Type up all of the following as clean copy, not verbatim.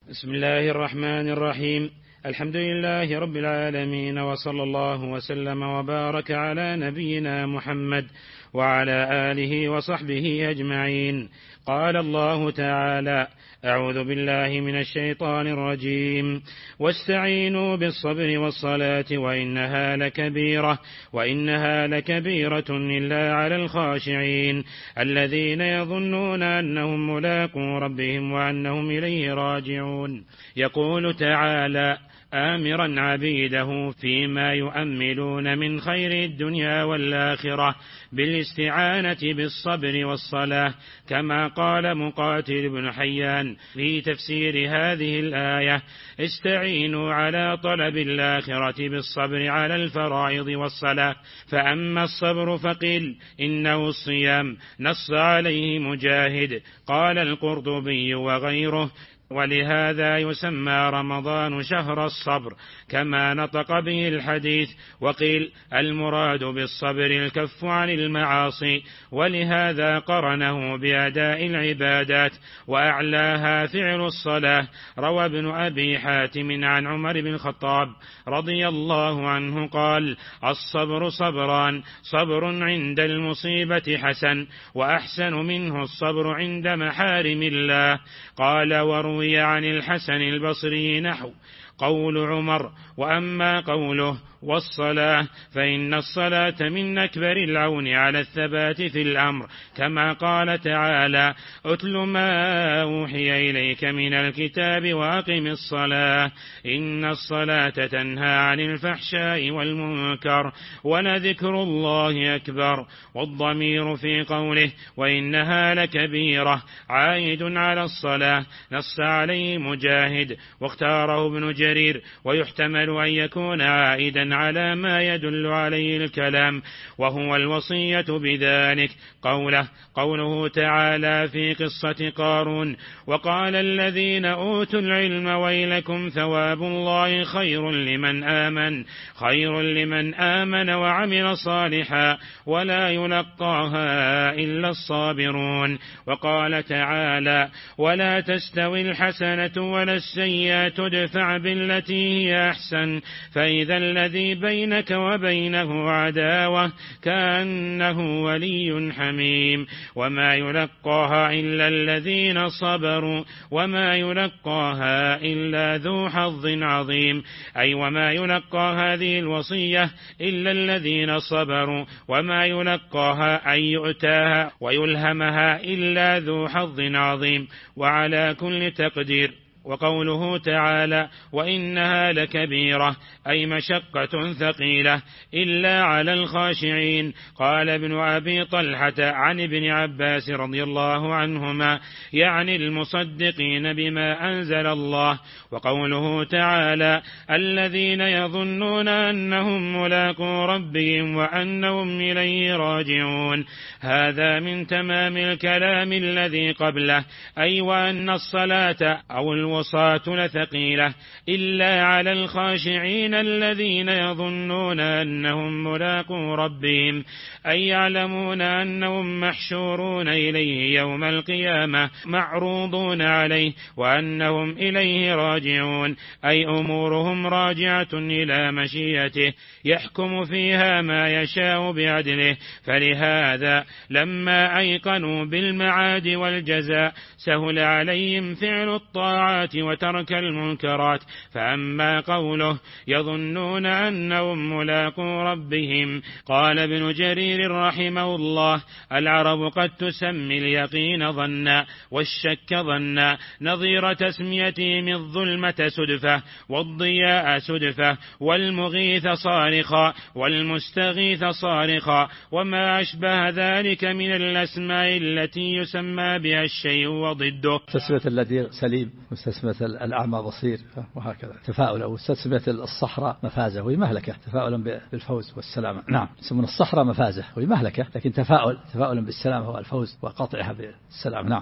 بسم الله الرحمن الرحيم. الحمد لله رب العالمين، وصلى الله وسلم وبارك على نبينا محمد وعلى آله وصحبه أجمعين. قال الله تعالى: أعوذ بالله من الشيطان الرجيم: واستعينوا بالصبر والصلاة وإنها لكبيرة إلا على الخاشعين الذين يظنون أنهم ملاقو ربهم وأنهم إليه راجعون. يقول تعالى آمرا عبيده فيما يؤملون من خير الدنيا والآخرة بالاستعانة بالصبر والصلاة، كما قال مقاتل بن حيان في تفسير هذه الآية: استعينوا على طلب الآخرة بالصبر على الفرائض والصلاة. فأما الصبر فقيل إنه الصيام، نص عليه مجاهد. قال القرطبي وغيره: ولهذا يسمى رمضان شهر الصبر كما نطق به الحديث. وقيل المراد بالصبر الكف عن المعاصي، ولهذا قرنه بأداء العبادات، وأعلاها فعل الصلاة. روى ابن أبي حاتم عن عمر بن الخطاب رضي الله عنه قال: الصبر صبران: صبر عند المصيبة حسن، وأحسن منه الصبر عند محارم الله. قال: وروي عن الحسن البصري نحو قول عمر. وأما قوله والصلاة فإن الصلاة من أكبر العون على الثبات في الأمر، كما قال تعالى: أتل ما أوحي إليك من الكتاب وأقم الصلاة إن الصلاة تنهى عن الفحشاء والمنكر ولذكر الله أكبر. والضمير في قوله وإنها لكبيرة عائد على الصلاة، نص عليه مجاهد واختاره ابن جرير، ويحتمل أن يكون عائدا على ما يدل عليه الكلام، وهو الوصية بذلك. قوله تعالى في قصة قارون: وقال الذين أوتوا العلم ويلكم ثواب الله خير لمن آمن وعمل صالحا ولا يلقاها إلا الصابرون. وقال تعالى: ولا تستوي الحسنة ولا السيئة ادفع بالتي هي أحسن فإذا الذي بينك وبينه عداوة كأنه ولي حميم. وما يلقاها إلا الذين صبروا وما يلقاها إلا ذو حظ عظيم، أي وما يلقى هذه الوصية إلا الذين صبروا، وما يلقاها أي يؤتاها ويلهمها إلا ذو حظ عظيم. وعلى كل تقدير. وقوله تعالى: وإنها لكبيرة أي مشقة ثقيلة إلا على الخاشعين. قال ابن أبي طلحة عن ابن عباس رضي الله عنهما: يعني المصدقين بما أنزل الله. وقوله تعالى: الذين يظنون أنهم ملاقو ربهم وأنهم إليه راجعون، هذا من تمام الكلام الذي قبله، أي وأن الصلاة أو الوصاة لثقيلة إلا على الخاشعين الذين يظنون أنهم ملاقو ربهم، أي يعلمون أنهم محشورون إليه يوم القيامة معروضون عليه وأنهم إليه راجعون، أي أمورهم راجعة إلى مشيئته يحكم فيها ما يشاء بعدله. فلهذا لما أيقنوا بالمعاد والجزاء سهل عليهم فعل الطاعات وترك المنكرات. فأما قوله يظنون أنهم ملاقو ربهم، قال ابن جرير رحمه الله: العرب قد تسمي اليقين ظنا والشك ظنا، نظير تسميتهم الظلمة سدفة والضياء سدفة والمغيث صارخا والمستغيث صارخا، وما أشبه ذلك من الأسماء التي يسمى بها الشيء وضده. تسمية الذي سليم وتسمية الأعمى بصير، وهكذا تفاؤل. أو تسمية الصحراء مفازة وهي مهلكة، تفاؤلا بالفوز والسلامة. نعم، يسمون الصحراء مفازة وهي مهلكة، لكن تفاؤلا بالسلامة هو الفوز وقطعها بالسلام. نعم.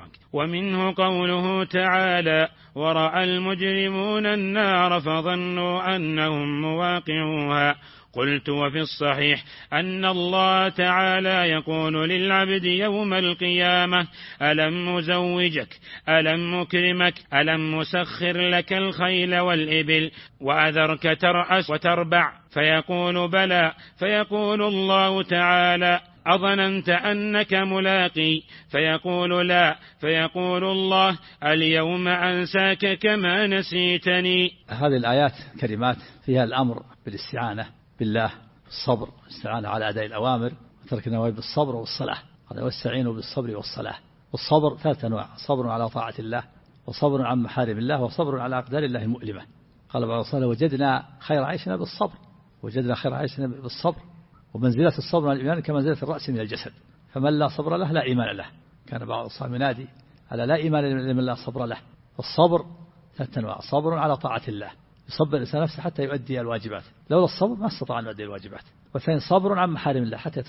ومنه قوله تعالى: ورأى المجرمون النار فظنوا أنهم مواقعوها. قلت وفي الصحيح أن الله تعالى يقول للعبد يوم القيامة ألم أزوجك ألم أكرمك ألم أسخر لك الخيل والإبل وأذرك ترأس وتربع فيقول بلى فيقول الله تعالى أظننت أنك ملاقي فيقول لا فيقول الله اليوم أنساك كما نسيتني. هذه الآيات كلمات فيها الأمر بالاستعانة بالله الصبر استعانة على أداء الأوامر وترك النواهي بالصبر والصلاة. هذا واستعينوا بالصبر والصلاة. والصبر ثلاث أنواع: صبر على طاعة الله وصبر عن محارم الله وصبر على أقدار الله المؤلمة. قال بعض الصلاة وجدنا خير عيشنا بالصبر وجدنا خير عيشنا بالصبر ومنزلة الصبر على الإيمان كمنزلة الرأس من الجسد فمن لا صبر له لا إيمان له. كان بعض الصلاة ينادي على لا إيمان لمن لا صبر له. الصبر ثلاث أنواع: صبر على طاعة الله يصبر الإنسان نفسه حتى يؤدي الواجبات لولا الصبر ما استطاع أن يؤدي الواجبات. والثاني صبر عن محارم الله حتى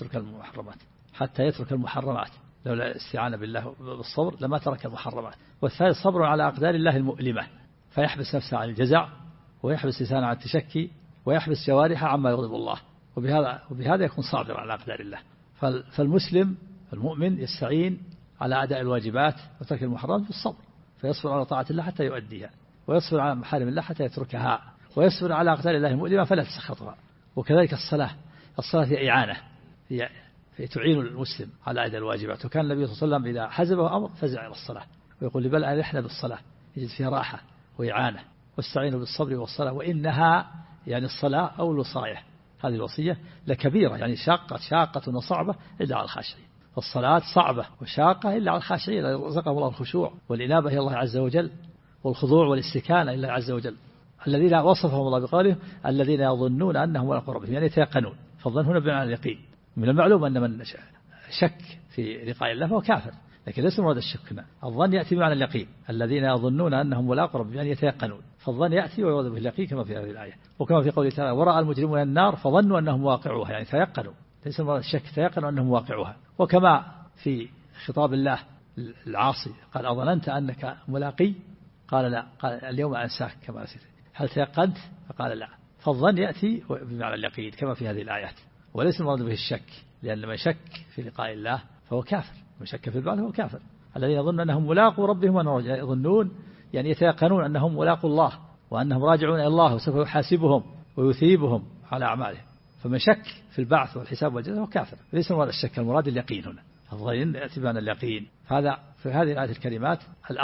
يترك المحرمات لولا الاستعانة بالله بالصبر لما ترك المحرمات. والثالث صبر على أقدار الله المؤلمة فيحبس نفسه عن الجزع ويحبس لسانه عن التشكي ويحبس جوارحه عما يغضب الله وبهذا يكون صابرا على أقدار الله. فالمسلم المؤمن يستعين على أداء الواجبات وترك المحرمات بالصبر فيصبر على طاعة الله حتى يؤديها ويصبر على محارم الله حتى يتركها ويصبر على أقدار الله المؤلمة فلا تسخطها. وكذلك الصلاة هي إعانة هي تعين المسلم على أداء الواجبات. وكان النبي صلى الله عليه وسلم إذا حزبه أمر فزع إلى الصلاة ويقول لبل أرحنا بالصلاة يجد فيها راحة وإعانة. واستعينوا بالصبر والصلاة وإنها يعني الصلاة أو الوصاية هذه الوصية لكبيرة يعني شاقة وصعبة إلا على الخاشعين. الصلاة صعبة وشاقة إلا على الخاشعين رزقهم الله الخشوع والإنابة إلى الله عز وجل والخضوع والاستكانة إلى الله عز وجل الذين وصفهم الله بقوله الذين يظنون أنهم ملاقو ربهم يعني يتيقنون. فالظن هنا بمعنى اليقين. من المعلوم أن من شك في لقاء الله فهو كافر لكن ليس مراد الشك هنا. الظن يأتي بمعنى اليقين الذين يظنون أنهم ملاقو ربهم يعني يتيقنون. فالظن يأتي ويراد به اليقين كما في هذه الآية. وكما في قوله تعالى ورأى المجرمون النار فظنوا أنهم واقعوها يعني تيقنوا ليس مراد الشك تيقنوا أنهم واقعوها. وكما في خطاب الله العاصي قال أظننت أنك ملاقي قال لا قال اليوم أنساك كما نسيت. هل تيقنت فقال لا. فالظن يأتي بمعنى اليقين كما في هذه الآيات وليس المراد به الشك لأن من شك في لقاء الله فهو كافر. من شك في البعث هو كافر. الذين يظنون أنهم ملاقوا ربهم يظنون يعني يتيقنون أنهم ملاقوا الله وأنهم راجعون إلى الله وسوف يحاسبهم ويثيبهم على أعمالهم. فمن شك في البعث والحساب والجزاء هو كافر. ليس مراد الشك المراد اليقين هنا. الظن يأتي بمعنى اليقين. هذا في هذه الآية الكلمات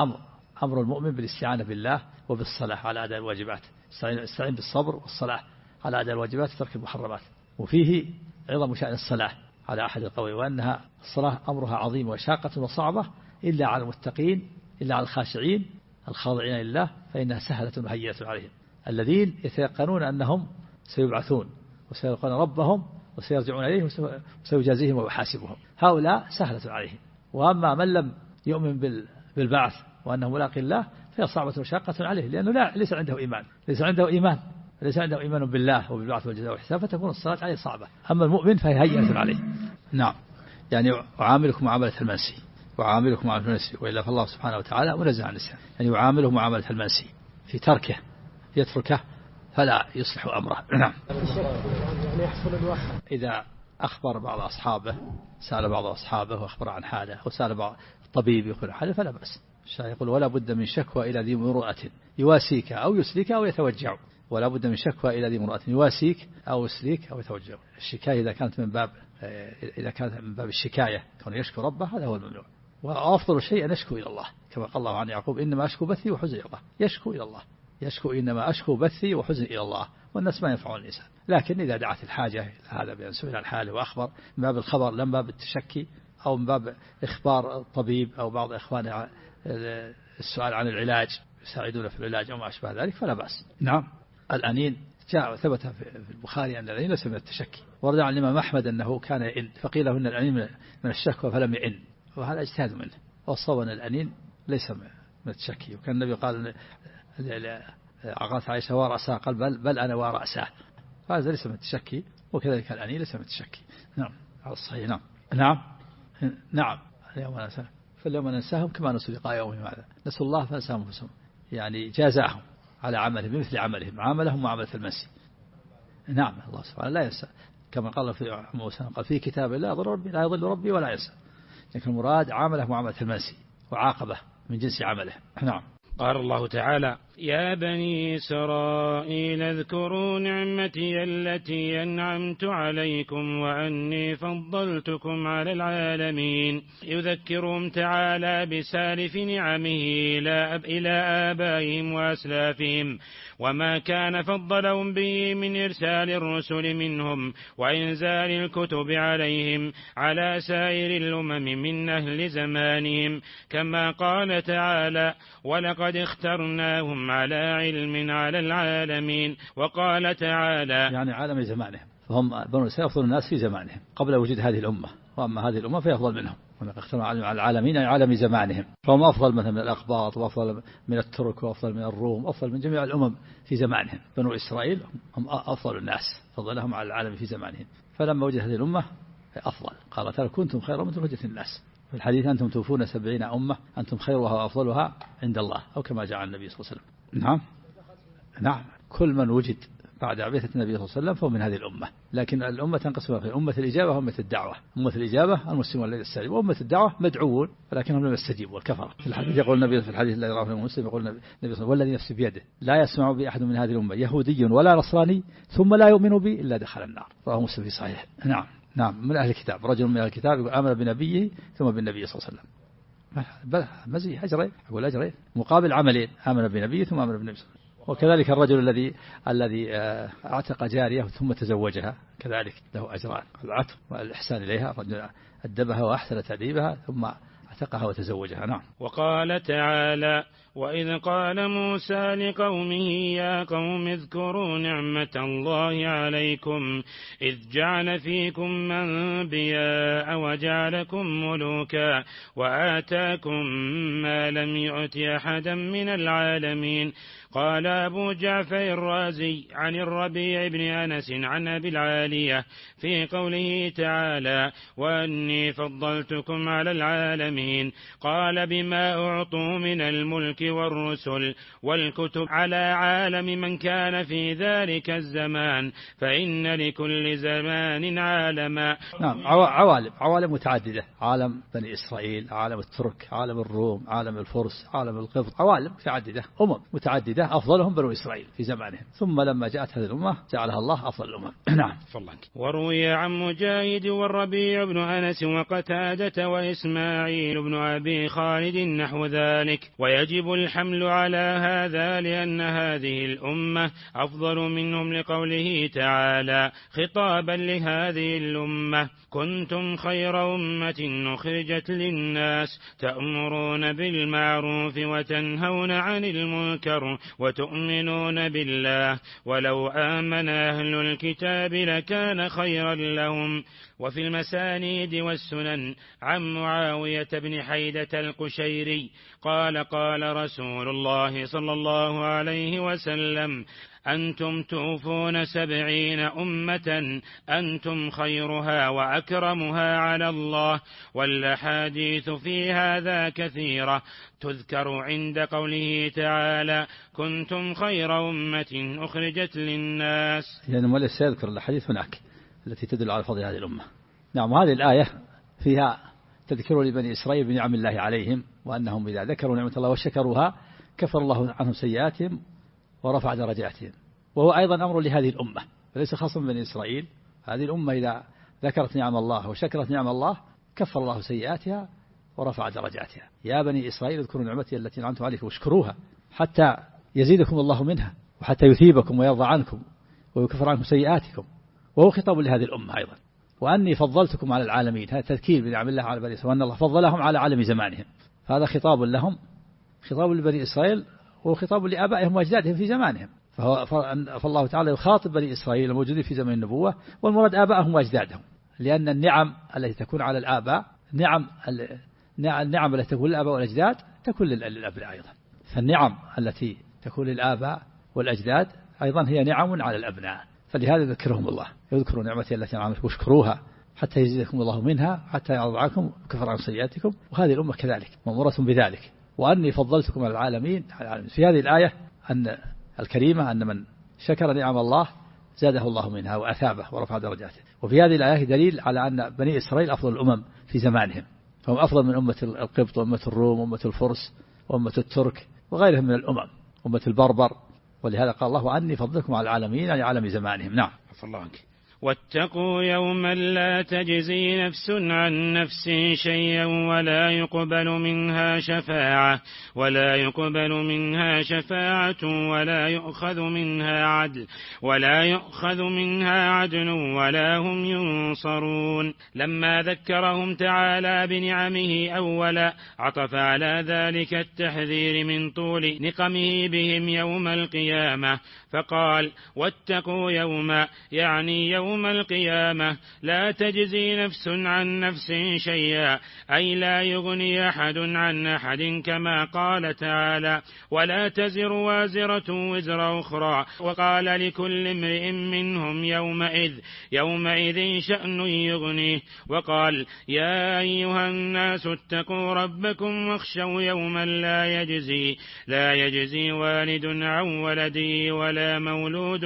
أمر المؤمن بالاستعانة بالله وبالصلاة على أداء الواجبات. استعين بالصبر والصلاة على أداء الواجبات وترك المحرمات. وفيه عظم شأن الصلاة على أحد القول وأنها الصلاة أمرها عظيم وشاقة وصعبة إلا على المتقين إلا على الخاشعين الخاضعين لله فإنها سهلة وهيئة عليهم الذين يتيقنون أنهم سيبعثون وسيلقون ربهم وسيرجعون إليه وسيجازيهم ويحاسبهم. هؤلاء سهلة عليهم. وأما من لم يؤمن بالبعث وأنه ملاقي الله فهي صعبة وشاقة عليه لأنه ليس عنده إيمان بالله وبالبعث والجزاء والحساب فتكون الصلاة عليه صعبة. أما المؤمن فهي هيئة عليه. نعم يعني أعاملكم معاملة المنسي وإلا فالله سبحانه وتعالى منزه عن الإسلام يعني يعامله معاملة المنسي في تركه يتركه فلا يصلح أمره. نعم. إذا أخبر بعض أصحابه سأل بعض أصحابه وأخبر عن حاله وسأل بعض الطبيب يقول حاله فلا بأس. الشاعر يقول ولا بد من شكوى إلى ذي مروءة يواسيك أو يسليك أو يتوجع. ولا بد من شكوى إلى ذي مروءة يواسيك أو يسليك أو يتوجع. الشكاية إذا كانت من باب الشكاية كون يشكو ربه هذا هو الممنوع. وأفضل شيء أن يشكو إلى الله كما قال الله عن يعقوب إنما أشكو بثي وحزني إلى الله. يشكو إلى الله إنما أشكو بثي وحزني إلى الله. والناس ما ينفعون الإنسان لكن إذا دعت الحاجة هذا بأن سئل عن حاله وأخبر من باب الخبر لا من باب التشكي أو من باب إخبار الطبيب أو بعض إخوانه السؤال عن العلاج يساعدون في العلاج أو ما أشبه ذلك فلا بأس. نعم. الأنين جاء ثبت في البخاري أن الأنين ليس من التشكي. ورد عن الإمام أحمد أنه كان يئن فقيل له أن الأنين من الشكوى فلم يئن وهذا اجتهاد منه. والصواب أن الأنين ليس من التشكي. وكان النبي قال عقلت عائشة ورأسها قال بل أنا ورأساه فهذا ليس من التشكي. وكذلك الأنين ليس من التشكي. نعم على الصحيح. نعم فاليوم ننساهم كما نسوا لقاء يومهم هذا نسوا الله فنساهم أنفسهم يعني جازاهم على عملهم بمثل عملهم عاملهم معاملة المنسي. نعم الله سبحانه لا ينسى، كما قال في موسى قال في كتاب الله لا يضل ربي ولا ينسى، لكن المراد عامله معاملة المنسي وعاقبه من جنس عمله. نعم. قال الله تعالى: يا بني إسرائيل اذكروا نعمتي التي أنعمت عليكم وأني فضلتكم على العالمين. يذكرهم تعالى بسالف نعمه إلى آبائهم وأسلافهم، وما كان فضلهم به من إرسال الرسل منهم وإنزال الكتب عليهم على سائر الأمم من أهل زمانهم، كما قال تعالى: ولقد اخترناهم على علم على العالمين. وقال تعالى: يعني عالم زمانهم، فهم بنو إسرائيل أفضل الناس في زمانهم قبل وجود هذه الأمة، وأما هذه الأمة فيفضل منهم. ولقد اخترنا على العالمين يعني عالم زمانهم، فهم أفضل مثلا من الأقباط، وأفضل من الترك، وأفضل من الروم، أفضل من جميع الأمم في زمانهم. بنو إسرائيل هم أفضل الناس، فضلهم على العالم في زمانهم، فلما وجد هذه الأمة أفضل. قال تعالى: كنتم خير أمة أخرجت للناس. في الحديث: أنتم توفون 70 أمة أنتم خيرها وأفضلها عند الله، أو كما جاء عن النبي صلى الله عليه وسلم. نعم نعم، كل من وجد بعد بعثة النبي صلى الله عليه وسلم فهو من هذه الأمة، لكن الأمة تنقسم إلى أمة الإجابة وأمة الدعوة. أمة الإجابة المسلمون الذين استجابوا، وأمة الدعوة مدعوون ولكنهم لم يستجيبوا والكفرة. في الحديث يقول النبي في الحديث الذي رواه مسلم يقول النبي صلى الله عليه وسلم: والذي نفسي بيده لا يسمع بي أحد من هذه الأمة يهودي ولا نصراني ثم لا يؤمن بي إلا دخل النار. رواه مسلم في صحيح. نعم نعم، من أهل الكتاب رجل من أهل الكتاب يقول: آمن بنبيه ثم بالنبي صلى الله عليه وسلم. مزي أجرين، أقول أجرين مقابل عملين: آمن بنبيه ثم آمن بالنبي صلى الله عليه وسلم. وكذلك الرجل الذي اعتق جارية ثم تزوجها كذلك له أجران: العتق والإحسان إليها، الرجل أدبها وأحسن تأديبها ثم اعتقها وتزوجها. نعم. وقال تعالى: وإذ قال موسى لقومه يا قوم اذكروا نعمة الله عليكم إذ جعل فيكم أنبياء وجعلكم ملوكا وآتاكم ما لم يؤت أحدا من العالمين. قال أبو جعفر الرازي عن الربيع بن أنس عن أبي العالية في قوله تعالى: وأني فضلتكم على العالمين، قال: بما أعطوا من الملك والرسل والكتب على عالم من كان في ذلك الزمان، فإن لكل زمان عالما. نعم، عوالم متعددة: عالم بني إسرائيل، عالم الترك، عالم الروم، عالم الفرس، عالم القبط، عوالم متعددة، متعددة أفضلهم بنو إسرائيل في زمانهم، ثم لما جاءت هذه الأمة جعلها الله أفضل الأمم. نعم. وروي عن مجاهد والربيع بن أنس وقتادة وإسماعيل بن أبي خالد نحو ذلك. ويجب الحمل على هذا لأن هذه الأمة أفضل منهم لقوله تعالى خطابا لهذه الأمة: كنتم خير أمة أخرجت للناس تأمرون بالمعروف وتنهون عن المنكر وتؤمنون بالله ولو آمن أهل الكتاب لكان خيرا لهم. وفي المسانيد والسنن عن معاوية بن حيدة القشيري قال: قال رسول الله صلى الله عليه وسلم: أنتم توفون 70 أمة أنتم خيرها وأكرمها على الله. والأحاديث في هذا كثيرة تذكر عند قوله تعالى: كنتم خير أمة أخرجت للناس. يعني المؤلف سيذكر الحديث هناك التي تدل على فضل هذه الأمة. نعم، هذه الآية فيها تذكر لبني إسرائيل بنعم الله عليهم، وأنهم إذا ذكروا نعمة الله وشكروها كفر الله عنهم سيئاتهم ورفع درجاتهم. وهو أيضا أمر لهذه الأمة، فليس خاصا بني إسرائيل. هذه الأمة إذا ذكرت نعم الله وشكرت نعم الله كفر الله سيئاتها ورفع درجاتها. يا بني إسرائيل اذكروا نعمتي التي أنعمت عليكم واشكروها حتى يزيدكم الله منها وحتى يثيبكم ويرضى عنكم ويكفر عنكم سيئاتكم. وهو خطاب لهذه الأمة أيضا. وأني فضلتكم على العالمين، هذا تذكير بنعم الله على بني إسرائيل، وأن الله فضلهم على عالم زمانهم، فهذا خطاب لهم، خطاب لبني إسرائيل، وخطاب لآبائهم وأجدادهم في زمانهم. فالله تعالى يخاطب بني إسرائيل الموجودين في زمن النبوة، والمراد آبائهم وأجدادهم، لأن النعم التي تكون على الآباء النعم التي تكون للآباء والأجداد تكون للأبناء أيضا. فالنعم التي تكون للآباء والأجداد أيضا هي نعم على الأبناء، فلهذا يذكرهم الله: يذكروا نعمتي التي أنعمت واشكروها حتى يزيدكم الله منها حتى يرضى عنكم وكفر عن سيئاتكم. وهذه الأمة كذلك مأمورة بذلك. وأني فضلتكم على العالمين. في هذه الآية أن الكريمة أن من شكر نعم الله زاده الله منها وأثابه ورفع درجاته. وفي هذه الآية دليل على أن بني إسرائيل أفضل الأمم في زمانهم، فهم أفضل من أمة القبط وأمة الروم وأمة الفرس وأمة الترك وغيرهم من الأمم، أمة البربر. ولهذا قال الله عني فضلكم على العالمين، يعني عالم زمانهم. نعم. واتقوا يوما لا تجزي نفس عن نفس شيئا ولا يقبل منها شفاعة ولا يؤخذ منها عدل ولا هم ينصرون. لما ذكرهم تعالى بنعمه أولا عطف على ذلك التحذير من طول نقمه بهم يوم القيامة، فقال واتقوا يوما، يعني يوم القيامة لا تجزي نفس عن نفس شيئا، أي لا يغني أحد عن أحد، كما قال تعالى ولا تزر وازرة وزر أخرى، وقال لكل امرئ منهم يومئذ شأن يغنيه، وقال يا أيها الناس اتقوا ربكم واخشوا يوما لا يجزي والد عن ولده ولا مولود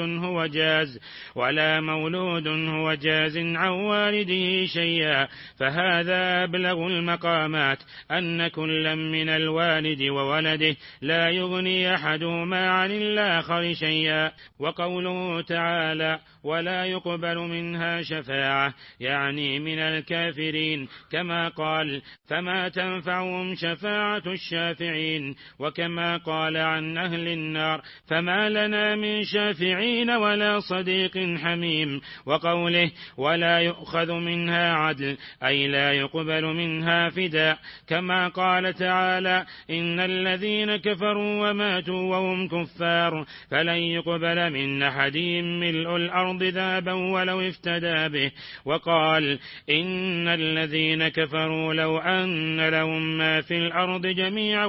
هو جاز عن والده شيئا، فهذا أبلغ المقامات، أن كلا من الوالد وولده لا يغني أحدهما عن الآخر شيئا. وقوله تعالى ولا يقبل منها شفاعة، يعني من الكافرين، كما قال فما تنفعهم شفاعة الشافعين، وكما قال عن أهل النار فما لنا من شافعين ولا صديق حميم. وقوله ولا يؤخذ منها عدل، أي لا يقبل منها فداء، كما قال تعالى إن الذين كفروا وماتوا وهم كفار فلن يقبل من أحدهم ملء الأرض ذهبا ولو افتدى به. وقال إن الذين كفروا لو أن لهم ما في الأرض جميعا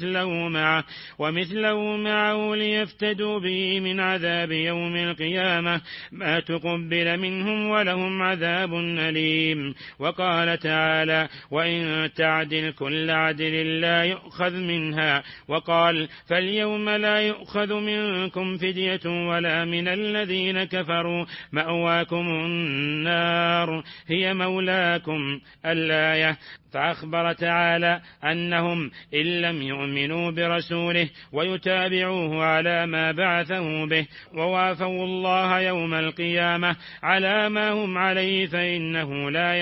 ومثله معه ليفتدوا به من عذاب يوم القيامة ما تقبل منهم ولهم عذاب أليم. وقال تعالى وإن تعدل كل عدل لا يؤخذ منها. وقال فاليوم لا يؤخذ منكم فدية ولا من الذين كفروا، مأواكم النار هي مولاكم. الآية. فأخبر تعالى أنهم إن لم يؤمنوا برسوله ويتابعوه على ما بعثه به ووافوا الله يوم القيامة على ما هم عليه فإنه لا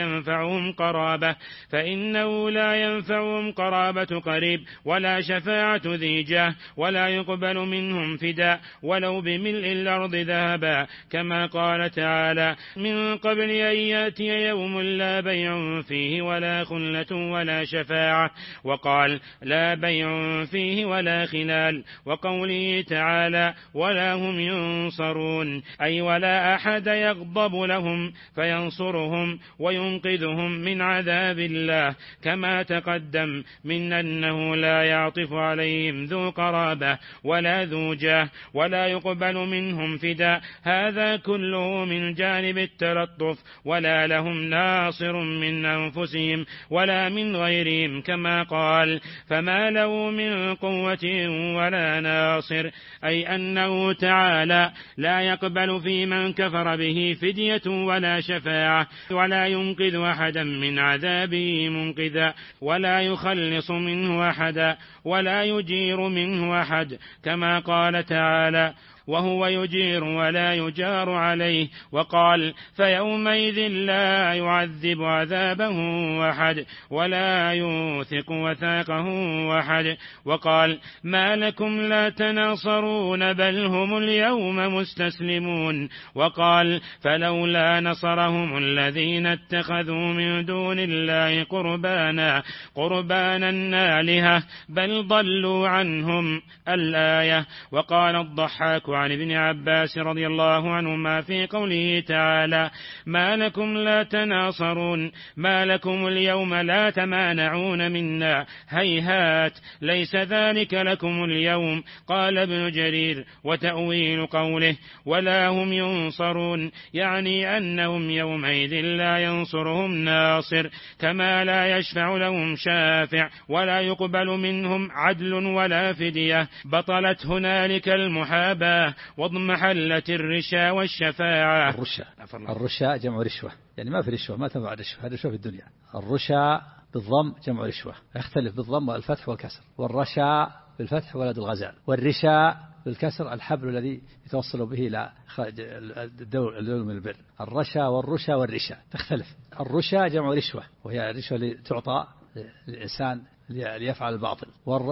ينفعهم قرابة قريب ولا شفاعة ذي جاه ولا يقبل منهم فداء ولو بملء الأرض ذهبا، كما قال تعالى من قبل أن يأتي يوم لا بيع فيه ولا خلة ولا شفاعة. وقال لا بيع فيه ولا خلال. وقوله تعالى ولا هم ينصرون، أي ولا أحد يغضب لهم فينصرهم وينقذهم من عذاب الله، كما تقدم من أنه لا يعطف عليهم ذو قرابة ولا ذو جاه ولا يقبل منهم فداء. هذا كله من جانب التلطف، ولا لهم ناصر من أنفسهم ولا من غيرهم، كما قال فما له من قوة ولا ناصر، أي أنه تعالى لا يقبل في من كفر به فدية ولا شفاعة ولا ينقذ أحدا من عذابه منقذا ولا يخلص منه أحدا ولا يجير منه أحد، كما قال تعالى وهو يجير ولا يجار عليه. وقال فيومئذ لا يعذب عذابه أحد ولا يوثق وثاقه أحد. وقال ما لكم لا تناصرون بل هم اليوم مستسلمون. وقال فلولا نصرهم الذين اتخذوا من دون الله قربانا آلهة بل ضلوا عنهم. الآية. وقال الضحاك عن ابن عباس رضي الله عنهما في قوله تعالى ما لكم لا تناصرون، ما لكم اليوم لا تمانعون منا، هيهات ليس ذلك لكم اليوم. قال ابن جرير وتأويل قوله ولا هم ينصرون، يعني أنهم يومئذ لا ينصرهم ناصر، كما لا يشفع لهم شافع ولا يقبل منهم عدل ولا فدية. بطلت هنالك المحاباة الرشا واضمحلت الرشا والشفاعة. الرشا جمع رشوة، يعني ما في رشوة، ما تنفع الرشوة، هذا رشوة في الدنيا. الرشا بالضم جمع رشوة، يختلف بالضم والفتح والكسر. والرشا بالفتح ولد الغزال، والرشا بالكسر الحبل الذي يتوصل به إلى الدول من البر. الرشا والرشا والرشا تختلف. الرشا جمع رشوة، وهي الرشوة اللي تعطى للإنسان ليفعل الباطل.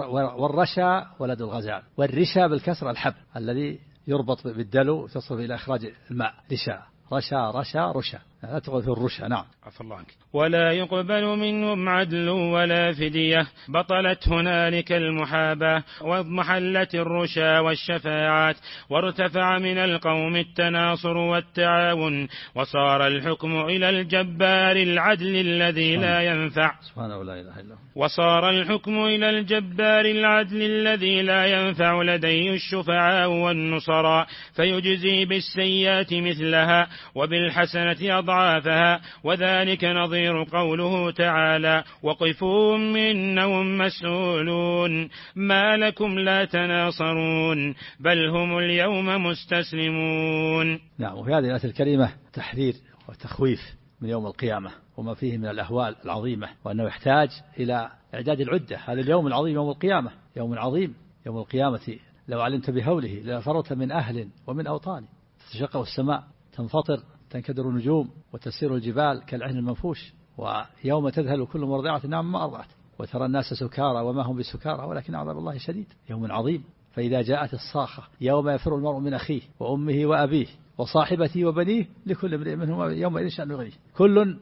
والرشا ولد الغزال. والرشا بالكسر الحبل الذي يربط بالدلو وتصل إلى إخراج الماء. رشا رشا لا تقول في الرشا. نعم. عفى الله عنك. ولا يقبل منهم عدل ولا فدية، بطلت هنالك المحاباة، واضمحلت الرشا والشفاعات، وارتفع من القوم التناصر والتعاون، وصار الحكم إلى الجبار العدل الذي لا ينفع. سبحانه لا إله إلا هو. وصار الحكم إلى الجبار العدل الذي لا ينفع لديه الشفعاء والنصراء، فيجزي بالسيئات مثلها وبالحسنة أضعافها. وذلك نظير قوله تعالى: وقفوهم إنهم مسؤولون، ما لكم لا تناصرون بل هم اليوم مستسلمون. نعم. وفي هذه الآية الكريمة تحذير وتخويف من يوم القيامة وما فيه من الأهوال العظيمة، وأنه يحتاج إلى إعداد العدة. هذا اليوم العظيم يوم القيامة، يوم عظيم يوم القيامة، لو علمت بهوله لفرت من أهل ومن أوطان. تشقق السماء، تنفطر، تنكدر النجوم، وتسير الجبال كالعهن المنفوش. ويوم تذهل كل مرضعة عما أرضعت، وترى الناس سكارى وما هم بسكارى ولكن عذاب الله شديد. يوم عظيم. فإذا جاءت الصاخة يوم يفر المرء من أخيه وأمه وأبيه وصاحبته وبنيه لكل امرئ منهم يومئذ شأن يغنيه. كل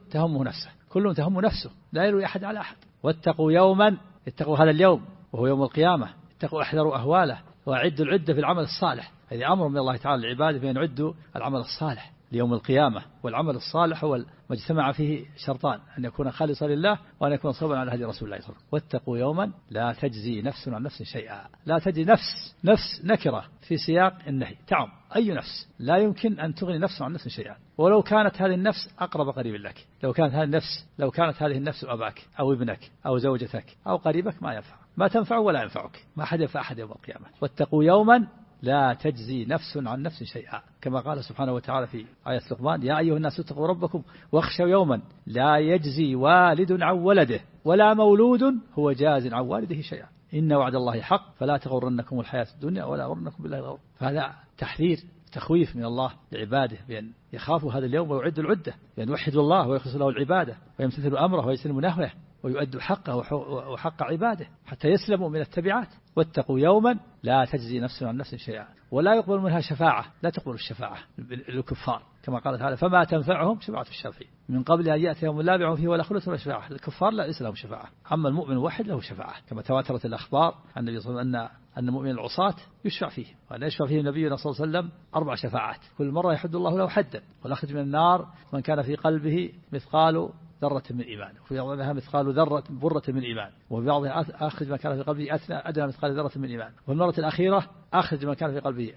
تهم نفسه لا يلوي أحد على أحد. واتقوا يوما، اتقوا هذا اليوم وهو يوم القيامة. اتقوا احذروا أهواله، وأعدوا العدة في العمل الصالح. هذه أمر من الله تعالى للعباد بأن يعدوا العمل الصالح ليوم القيامة. والعمل الصالح هو ما اجتمع فيه شرطان: أن يكون خالصا لله، وأن يكون صوبا على هدي رسول الله صلى الله عليه وسلم. واتقوا يوما لا تجزي نفس عن نفس شيئا. لا تجزي نفس نكرة في سياق النهي، تعم أي نفس، لا يمكن أن تغني نفس عن نفس شيئا، ولو كانت هذه النفس أقرب قريب لك. لو كانت هذه النفس أباك أو ابنك أو زوجتك أو قريبك ما تنفع ولا ينفعك، ما أحد ينفع أحد يوم القيامة. واتقوا يوما لا تجزي نفس عن نفس شيئا، كما قال سبحانه وتعالى في آية لقمان: يا أيها الناس اتقوا ربكم واخشوا يوما لا يجزي والد عن ولده ولا مولود هو جاز عن والده شيئا إن وعد الله حق فلا تغرنكم الحياة الدنيا ولا يغرنكم بالله الغرور. فهذا تحذير تخويف من الله لعباده بأن يخافوا هذا اليوم ويعدوا العدة، بأن يوحدوا الله ويخلصوا له العبادة ويمتثلوا أمره ويجتنبوا نهيه ويؤدوا حقه وحق عباده حتى يسلموا من التبعات. واتقوا يوما لا تجزي نفس عن نفس شيئا ولا يقبل منها شفاعة. لا تقبل الشفاعة للكفار، كما قال تعالى: فما تنفعهم شفاعة الشافعين من قبل أن يأتي يوم لا بيع فيه ولا خلة ولا شفاعة. الكفار لا ليس لهم شفاعة، أما المؤمن الوحيد له شفاعة، كما تواترت الأخبار عن النبي صلى الله عليه وسلم أن المؤمن العصاة يشفع فيه، وأن يشفع فيه نبينا صلى الله عليه وسلم 4 شفاعات، كل مرة يحد الله له حدا: والأخرج من النار من كان في قلبه مثقال ذرة من إيمان، وفي بعضها مثقال برة من إيمان، وفي بعضها أخرج ما كان في قلبه أدنى مثقال ذرة من إيمان، وفي المرة الأخيرة أخرج ما كان في قلبه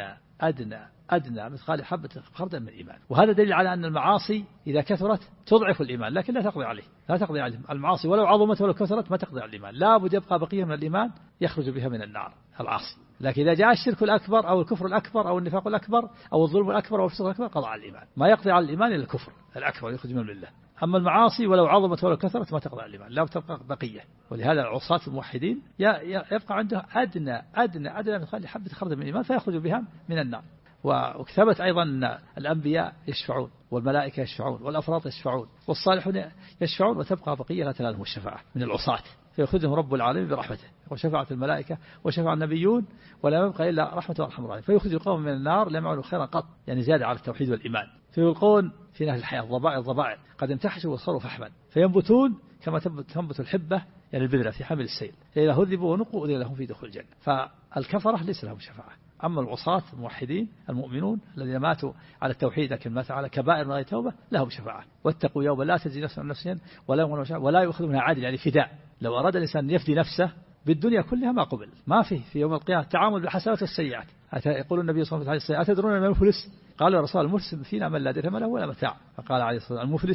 أدنى مثقال حبة خردل من إيمان. وهذا دليل على أن المعاصي إذا كثرت تضعف الإيمان، لكن لا تقضي عليه. المعاصي ولو عظمت ولو كثرت ما تقضي على الإيمان، لا بد يبقى بقية من الإيمان يخرج بها من النار العاصي. لكن إذا جاء الشرك الأكبر أو الكفر الأكبر أو النفاق الأكبر أو الظلم الأكبر أو الفسق الأكبر قضى على الإيمان. ما يقضي على الإيمان إلا الكفر الأكبر يخرج من الله. أما المعاصي ولو عظمت ولو كثرت ما تقضي على الإيمان، لا تبقى بقية. ولهذا العصاة الموحدين يبقى عنده أدنى مثقال حبة خردل من الإيمان فيخرج بها من النار. وثبت أيضا أن الأنبياء يشفعون والملائكة يشفعون والأفراط يشفعون والصالحون يشفعون، وتبقى بقية لا تنالهم الشفاعة من العصاة، فيأخذهم رب العالمين برحمته، وشفاعة الملائكة وشفاعة النبيون، ولا يبقى إلا رحمة وارحم الراحمين، فيخرج القوم من النار لم يعملوا خيرا قط، يعني زيادة على التوحيد والإيمان، فيلقون في نهر الحياة الضبائع قد انتحشوا وصاروا فحما، فينبتون كما تنبت الحبة يعني البذرة في حمل السيل، إذا هذبوا ونقوا أذن لهم في دخول الجنة. فالكفرة ليس لهم شفاعة. أما العصاة الموحدين المؤمنون الذين ماتوا على التوحيد لكن ماتوا على كبائر من غير توبة لهم شفاعة. واتقوا يوما لا تجزي نفس عن نفس ولا يؤخذ منها عدل، يعني فداء. لو أراد الإنسان أن يفدي نفسه بالدنيا كلها ما قبل، ما في يوم القيامة تعامل بالحسنات والسيئات. يقول النبي صلى الله عليه وسلم: أتدرون من المفلس؟ قالوا يا رسول الله: المفلس فينا من لا درهم له ولا متاع. فقال عليه الصلاة والسلام: المفلس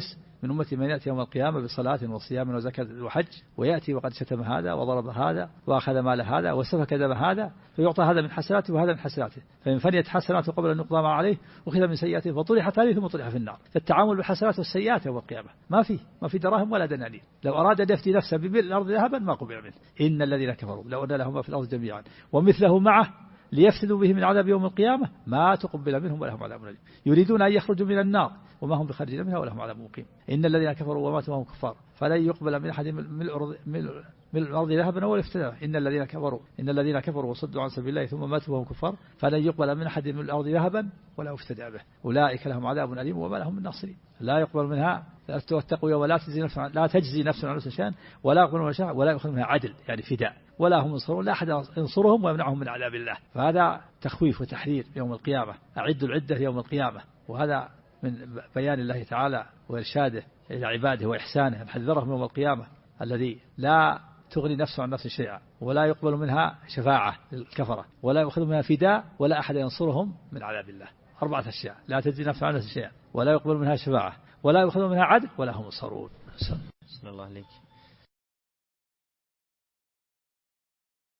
من أمتي من يأتي يوم القيامة بصلاة وصيام وزكاة وحج ويأتي وقد شتم هذا وضرب هذا وأخذ مال هذا وسفك دم هذا فيعطى هذا من حسناته وهذا من حسناته، فإن فنيت حسناته قبل أن يقضى ما عليه أخذ من سيئاته فطرحت عليه ثم طرح في النار. فالتعامل بالحسنات والسيئات يوم القيامة ما في دراهم ولا دنانير. لو أراد أن يفتي نفسه بملء الأرض ذهبا ما قبل منه. إن الذين كفروا لو أن لهم ما في الأرض جميعا ومثله معه ليفتدوا به من عذاب يوم القيامة ما تقبل منهم ولهم عذاب أليم. يريدون أن يخرجوا من النار وما هم بخارجين منها ولهم عذاب مقيم. إن الذين كفروا وماتوا وهم كفار فلن يقبل من أحد ملء الأرض ذهبا ولا افتداء. إن الذين كفروا وصدوا عن سبيل الله ثم ماتوا وهم كفار فلن يقبل من أحد من الأرض ذهبا ولا افتداء به أولئك لهم عذاب أليم وما لهم من ناصرين. لا يقبل منها واتقوا يوم لا تجزي نفس عن نفس شيئا ولا يقبل منها شيء ولا يأخذ منها عدل يعني فداء ولا هم ينصرون لا أحد ينصرهم ويمنعهم من عذاب الله. فهذا تخويف وتحذير يوم القيامة. أعدوا العدة يوم القيامة، وهذا من بيان الله تعالى وإرشاده إلى عباده وإحسانه أن حذرهم يوم القيامة الذي لا تغني نفس عن نفس شيئا ولا يقبل منها شفاعة للكفرة ولا يأخذ منها فداء ولا أحد ينصرهم من عذاب الله. 4 أشياء: لا تجزي نفس عن نفس شيئا ولا يقبل منها شفاعة ولا يأخذ منها عدل ولا هم ينصرون. بسم الله عليك.